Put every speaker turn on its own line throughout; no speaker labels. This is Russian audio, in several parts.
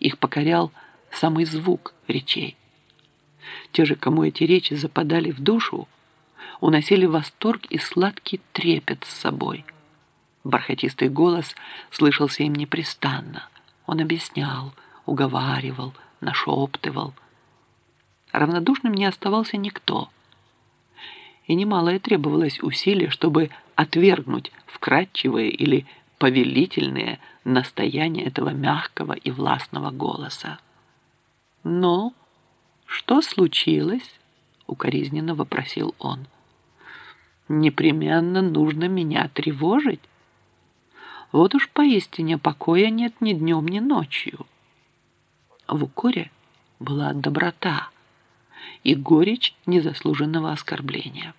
Их покорял самый звук речей. Те же, кому эти речи западали в душу, уносили восторг и сладкий трепет с собой. Бархатистый голос слышался им непрестанно. Он объяснял, уговаривал, нашептывал. Равнодушным не оставался никто. И немалое требовалось усилие, чтобы отвергнуть вкрадчивые или повелительные настояния этого мягкого и властного голоса. «Ну, что случилось?» — укоризненно вопросил он. «Непременно нужно меня тревожить? Вот уж поистине покоя нет ни днем, ни ночью». В укоре была доброта и горечь незаслуженного оскорбления.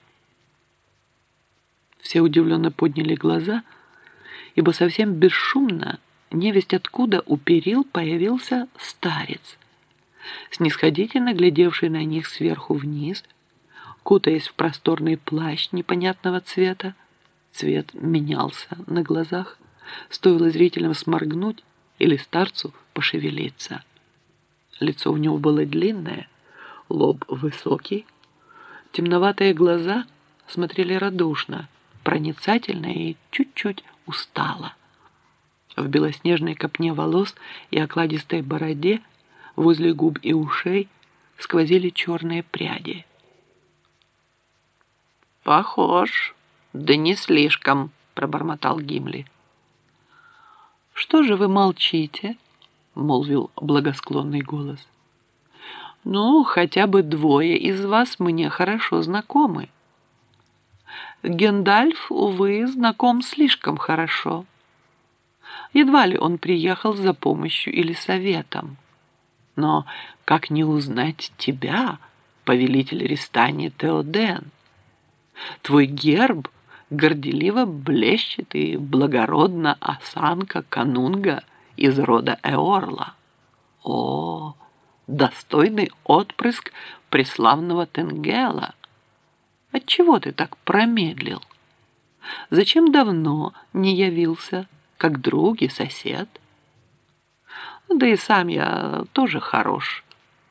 Все удивленно подняли глаза, ибо совсем бесшумно, невесть откуда, у перил появился старец, снисходительно глядевший на них сверху вниз, кутаясь в просторный плащ непонятного цвета. Цвет менялся на глазах, стоило зрителям сморгнуть или старцу пошевелиться. Лицо у него было длинное, лоб высокий, темноватые глаза смотрели радушно, проницательно и чуть-чуть устало. В белоснежной копне волос и окладистой бороде возле губ и ушей сквозили черные пряди. «Похож, да не слишком», — пробормотал Гимли. «Что же вы молчите?» — молвил благосклонный голос. «Ну, хотя бы двое из вас мне хорошо знакомы. Гендальф, увы, знаком слишком хорошо. Едва ли он приехал за помощью или советом. Но как не узнать тебя, повелитель Ристани Теоден? Твой герб горделиво блещет и благородна осанка канунга из рода Эорла. О, достойный отпрыск преславного Тенгела! Отчего ты так промедлил? Зачем давно не явился, как друг и сосед? Да и сам я тоже хорош.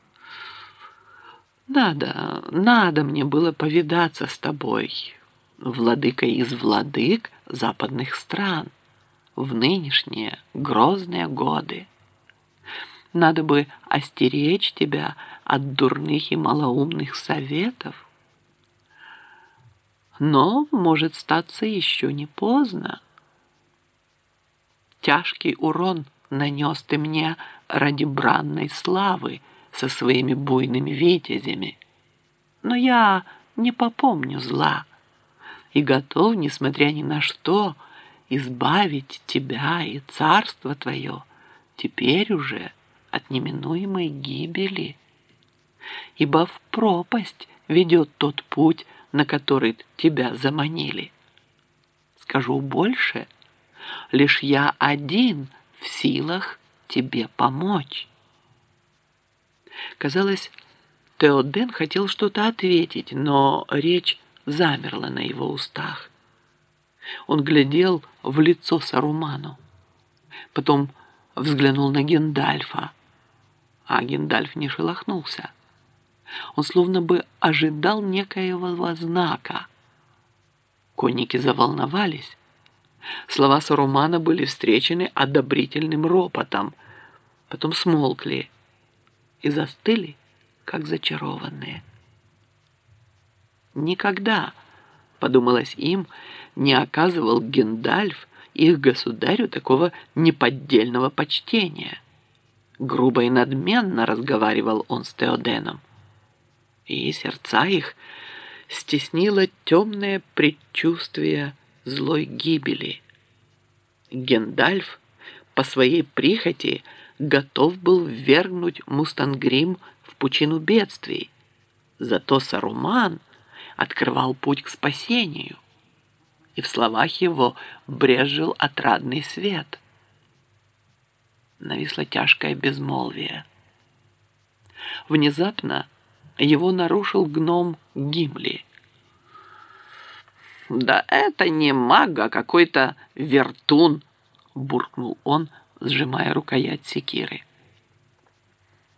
Надо мне было повидаться с тобой, владыкой из владык западных стран, в нынешние грозные годы. Надо бы остеречь тебя от дурных и малоумных советов. Но, может статься, еще не поздно. Тяжкий урон нанес ты мне ради бранной славы со своими буйными витязями. Но я не попомню зла и готов, несмотря ни на что, избавить тебя и царство твое теперь уже от неминуемой гибели. Ибо в пропасть ведет тот путь, на который тебя заманили. Скажу больше, лишь я один в силах тебе помочь». Казалось, Теоден хотел что-то ответить, но речь замерла на его устах. Он глядел в лицо Саруману, потом взглянул на Гендальфа, а Гендальф не шелохнулся. Он словно бы ожидал некоего знака. Конники заволновались. Слова Сарумана были встречены одобрительным ропотом, потом смолкли и застыли, как зачарованные. Никогда, подумалось им, не оказывал Гендальф их государю такого неподдельного почтения. Грубо и надменно разговаривал он с Теоденом, и сердца их стеснило темное предчувствие злой гибели. Гендальф по своей прихоти готов был ввергнуть Мустангрим в пучину бедствий, зато Саруман открывал путь к спасению, и в словах его брезжил отрадный свет. Нависло тяжкое безмолвие. Внезапно его нарушил гном Гимли. «Да это не маг, а какой-то вертун!» — буркнул он, сжимая рукоять секиры.